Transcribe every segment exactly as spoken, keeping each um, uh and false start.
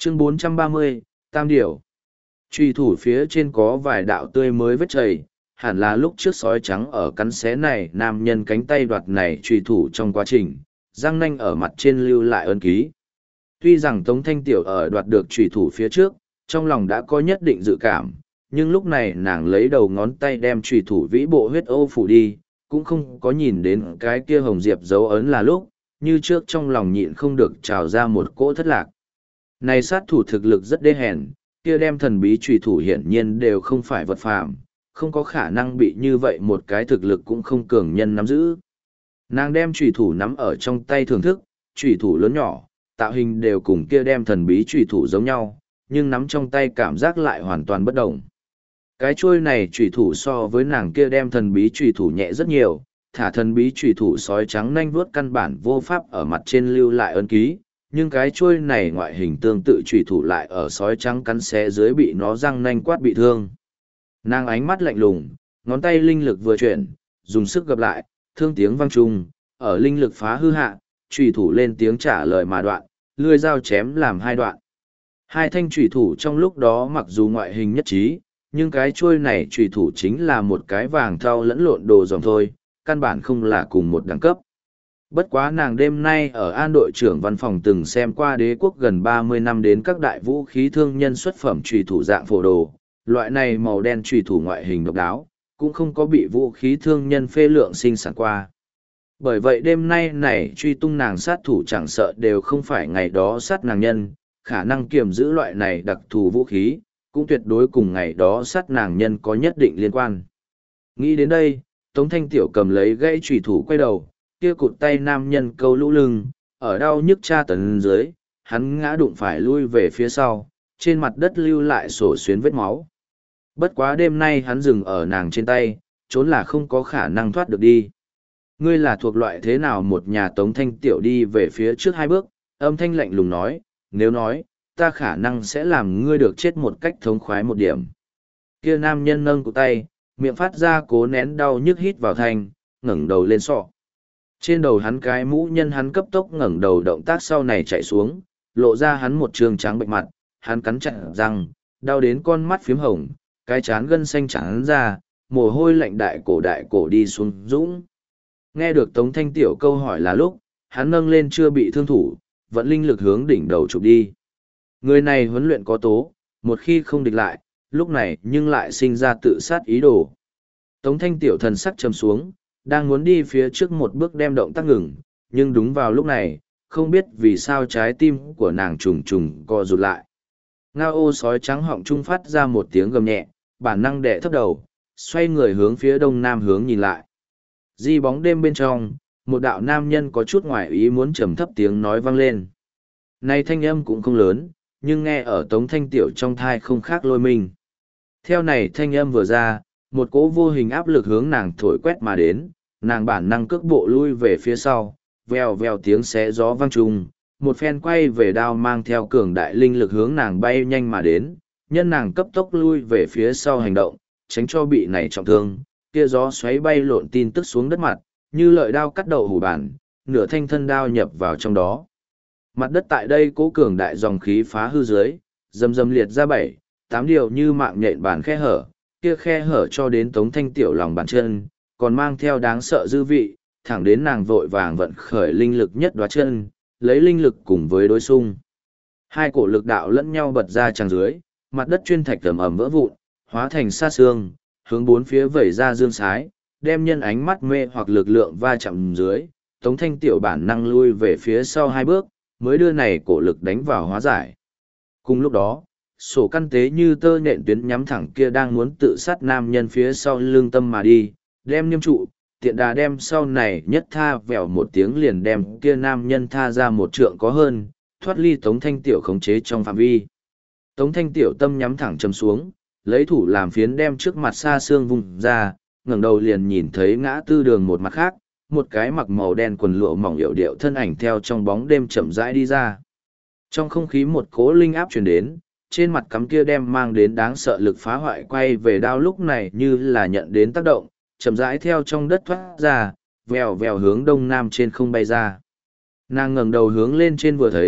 Chương bốn trăm ba mươi, Tam Điểu. Chùy thủ phía trên có vài đạo tươi mới vết chảy, hẳn là lúc trước sói trắng ở cắn xé này nam nhân cánh tay đoạt này chùy thủ trong quá trình, răng nanh ở mặt trên lưu lại ấn ký. Tuy rằng Tống Thanh Tiểu ở đoạt được chùy thủ phía trước, trong lòng đã có nhất định dự cảm, nhưng lúc này nàng lấy đầu ngón tay đem chùy thủ vĩ bộ huyết ô phủ đi, cũng không có nhìn đến cái kia hồng diệp dấu ấn là lúc, như trước trong lòng nhịn không được trào ra một cỗ thất lạc. Này sát thủ thực lực rất đê hèn, kia đem thần bí chùy thủ hiển nhiên đều không phải vật phàm, không có khả năng bị như vậy một cái thực lực cũng không cường nhân nắm giữ. Nàng đem chùy thủ nắm ở trong tay thưởng thức, chùy thủ lớn nhỏ, tạo hình đều cùng kia đem thần bí chùy thủ giống nhau, nhưng nắm trong tay cảm giác lại hoàn toàn bất đồng. Cái chuôi này chùy thủ so với nàng kia đem thần bí chùy thủ nhẹ rất nhiều, thả thần bí chùy thủ sói trắng nanh vuốt căn bản vô pháp ở mặt trên lưu lại ấn ký, nhưng cái chuôi này ngoại hình tương tự chùy thủ lại ở sói trắng cắn xé dưới bị nó răng nanh quát bị thương. Nàng ánh mắt lạnh lùng, ngón tay linh lực vừa chuyển, dùng sức gập lại, thương tiếng vang trung, ở linh lực phá hư hạ, chùy thủ lên tiếng trả lời mà đoạn, lưỡi dao chém làm hai đoạn. Hai thanh chùy thủ trong lúc đó mặc dù ngoại hình nhất trí, nhưng cái chuôi này chùy thủ chính là một cái vàng thau lẫn lộn đồ dòng thôi, căn bản không là cùng một đẳng cấp. Bất quá nàng đêm nay ở An đội trưởng văn phòng từng xem qua đế quốc gần ba mươi năm đến các đại vũ khí thương nhân xuất phẩm chùy thủ dạng phổ đồ, loại này màu đen chùy thủ ngoại hình độc đáo, cũng không có bị vũ khí thương nhân phê lượng sinh sản qua. Bởi vậy đêm nay này truy tung nàng sát thủ chẳng sợ đều không phải ngày đó sát nàng nhân, khả năng kiềm giữ loại này đặc thù vũ khí, cũng tuyệt đối cùng ngày đó sát nàng nhân có nhất định liên quan. Nghĩ đến đây, Tống Thanh Tiểu cầm lấy gãy chùy thủ quay đầu, kia cụt tay nam nhân câu lũ lưng, ở đau nhức tra tấn dưới, hắn ngã đụng phải lui về phía sau, trên mặt đất lưu lại sổ xuyến vết máu. Bất quá đêm nay hắn dừng ở nàng trên tay, trốn là không có khả năng thoát được đi. Ngươi là thuộc loại thế nào? Một nhà Tống Thanh Tiểu đi về phía trước hai bước, âm thanh lạnh lùng nói, nếu nói, ta khả năng sẽ làm ngươi được chết một cách thống khoái một điểm. Kia nam nhân nâng cụ tay, miệng phát ra cố nén đau nhức hít vào thanh, ngẩng đầu lên sọ. Trên đầu hắn cái mũ nhân hắn cấp tốc ngẩng đầu động tác sau này chạy xuống, lộ ra hắn một trường trắng bệnh mặt, hắn cắn chặt răng, đau đến con mắt phiếm hồng, cái chán gân xanh trắng ra, mồ hôi lạnh đại cổ đại cổ đi xuống dũng. Nghe được Tống Thanh Tiểu câu hỏi là lúc, hắn nâng lên chưa bị thương thủ, vận linh lực hướng đỉnh đầu chụp đi. Người này huấn luyện có tố, một khi không địch lại, lúc này nhưng lại sinh ra tự sát ý đồ. Tống Thanh Tiểu thần sắc trầm xuống, đang muốn đi phía trước một bước đem động tác ngừng, nhưng đúng vào lúc này, không biết vì sao trái tim của nàng trùng trùng co rụt lại. Ngao ô sói trắng họng trung phát ra một tiếng gầm nhẹ, bản năng đẻ thấp đầu, xoay người hướng phía đông nam hướng nhìn lại. Di bóng đêm bên trong, một đạo nam nhân có chút ngoài ý muốn trầm thấp tiếng nói vang lên. Này thanh âm cũng không lớn, nhưng nghe ở Tống Thanh Tiểu trong thai không khác lôi mình. Theo này thanh âm vừa ra, một cỗ vô hình áp lực hướng nàng thổi quét mà đến, nàng bản năng cước bộ lui về phía sau, vèo vèo tiếng xé gió vang trùng, một phen quay về đao mang theo cường đại linh lực hướng nàng bay nhanh mà đến, nhân nàng cấp tốc lui về phía sau hành động, tránh cho bị này trọng thương, kia gió xoáy bay lộn tin tức xuống đất mặt, như lợi đao cắt đầu hủ bản, nửa thanh thân đao nhập vào trong đó. Mặt đất tại đây cố cường đại dòng khí phá hư dưới, dầm dầm liệt ra bảy, tám điều như mạng nhện bản khe hở, kia khe hở cho đến Tống Thanh Tiểu lòng bàn chân, còn mang theo đáng sợ dư vị, thẳng đến nàng vội vàng vận khởi linh lực nhất đoá chân, lấy linh lực cùng với đối xung. Hai cổ lực đạo lẫn nhau bật ra tràng dưới, mặt đất chuyên thạch ẩm ẩm vỡ vụn, hóa thành sa xương, hướng bốn phía vẩy ra dương sái, đem nhân ánh mắt mê hoặc lực lượng va chạm dưới, Tống Thanh Tiểu bản năng lui về phía sau hai bước, mới đưa này cổ lực đánh vào hóa giải. Cùng lúc đó, sổ căn tế như tơ nện tuyến nhắm thẳng kia đang muốn tự sát nam nhân phía sau lưng tâm mà đi, đem niêm trụ, tiện đà đem sau này nhất tha vèo một tiếng liền đem kia nam nhân tha ra một trượng có hơn, thoát ly Tống Thanh Tiểu khống chế trong phạm vi. Tống Thanh Tiểu tâm nhắm thẳng chầm xuống, lấy thủ làm phiến đem trước mặt xa xương vùng ra, ngẩng đầu liền nhìn thấy ngã tư đường một mặt khác, một cái mặc màu đen quần lụa mỏng yểu điệu thân ảnh theo trong bóng đêm chậm rãi đi ra. Trong không khí một cỗ linh áp truyền đến, trên mặt cắm kia đem mang đến đáng sợ lực phá hoại quay về đao lúc này như là nhận đến tác động, chậm rãi theo trong đất thoát ra, vèo vèo hướng đông nam trên không bay ra. Nàng ngẩng đầu hướng lên trên vừa thấy,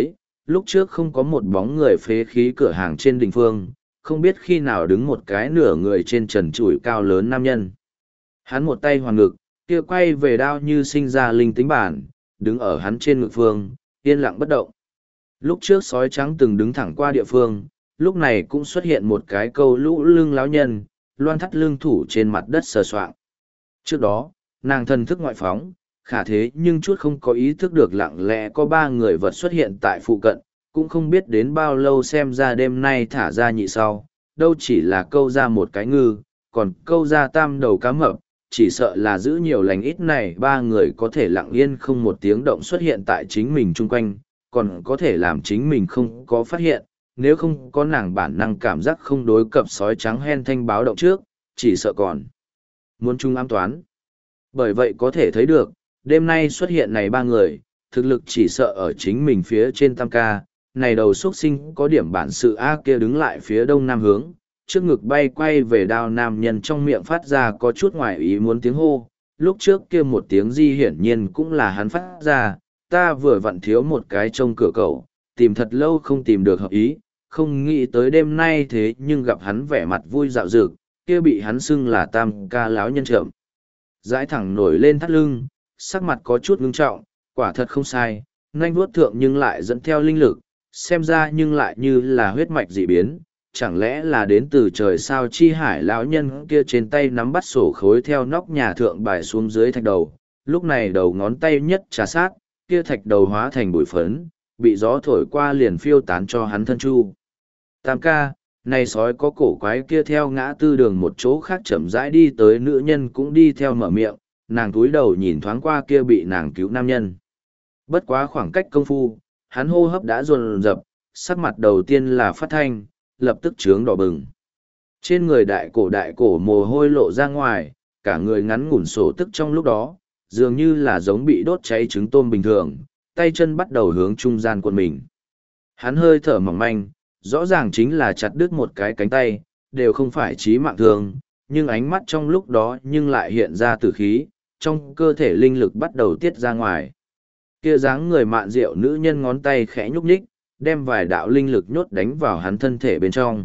lúc trước không có một bóng người phế khí cửa hàng trên đình phương, không biết khi nào đứng một cái nửa người trên trần trụi cao lớn nam nhân. Hắn một tay hoàn ngực, kia quay về đao như sinh ra linh tính bản, đứng ở hắn trên ngực phương, yên lặng bất động. Lúc trước sói trắng từng đứng thẳng qua địa phương, lúc này cũng xuất hiện một cái câu lũ lưng láo nhân, loan thắt lưng thủ trên mặt đất sờ soạng. Trước đó, nàng thần thức ngoại phóng, khả thế nhưng chút không có ý thức được lặng lẽ có ba người vật xuất hiện tại phụ cận, cũng không biết đến bao lâu xem ra đêm nay thả ra nhị sau, đâu chỉ là câu ra một cái ngư, còn câu ra tam đầu cá mập, chỉ sợ là giữ nhiều lành ít này ba người có thể lặng yên không một tiếng động xuất hiện tại chính mình chung quanh, còn có thể làm chính mình không có phát hiện, nếu không có nàng bản năng cảm giác không đối cập sói trắng hen thanh báo động trước, chỉ sợ còn muốn chung ám toán. Bởi vậy có thể thấy được, đêm nay xuất hiện này ba người, thực lực chỉ sợ ở chính mình phía trên tam ca, này đầu xuất sinh có điểm bản sự A kia đứng lại phía đông nam hướng, trước ngực bay quay về đao nam nhân trong miệng phát ra có chút ngoài ý muốn tiếng hô, lúc trước kia một tiếng di hiển nhiên cũng là hắn phát ra, ta vừa vặn thiếu một cái trông cửa cậu, tìm thật lâu không tìm được hợp ý, không nghĩ tới đêm nay thế nhưng gặp hắn vẻ mặt vui dạo dực, kia bị hắn xưng là tam ca láo nhân trộm. Dãi thẳng nổi lên thắt lưng, sắc mặt có chút ngưng trọng, quả thật không sai, nanh vuốt thượng nhưng lại dẫn theo linh lực, xem ra nhưng lại như là huyết mạch dị biến, chẳng lẽ là đến từ trời sao chi hải lão nhân kia trên tay nắm bắt sổ khối theo nóc nhà thượng bài xuống dưới thạch đầu, lúc này đầu ngón tay nhất trà sát, kia thạch đầu hóa thành bụi phấn, bị gió thổi qua liền phiêu tán cho hắn thân chu. Tam ca, này sói có cổ quái kia theo ngã tư đường một chỗ khác chậm rãi đi tới nữ nhân cũng đi theo mở miệng, nàng túi đầu nhìn thoáng qua kia bị nàng cứu nam nhân. Bất quá khoảng cách công phu, hắn hô hấp đã dồn dập, sắc mặt đầu tiên là phát thanh, lập tức trướng đỏ bừng. Trên người đại cổ đại cổ mồ hôi lộ ra ngoài, cả người ngắn ngủn sổ tức trong lúc đó, dường như là giống bị đốt cháy trứng tôm bình thường, tay chân bắt đầu hướng trung gian quần mình. Hắn hơi thở mỏng manh, rõ ràng chính là chặt đứt một cái cánh tay, đều không phải chí mạng thương, nhưng ánh mắt trong lúc đó nhưng lại hiện ra tử khí, trong cơ thể linh lực bắt đầu tiết ra ngoài. Kia dáng người mạn rượu nữ nhân ngón tay khẽ nhúc nhích, đem vài đạo linh lực nhốt đánh vào hắn thân thể bên trong.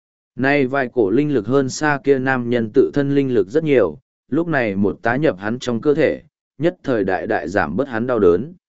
Nay vài cổ linh lực hơn xa kia nam nhân tự thân linh lực rất nhiều, lúc này một tá nhập hắn trong cơ thể, nhất thời đại đại giảm bớt hắn đau đớn.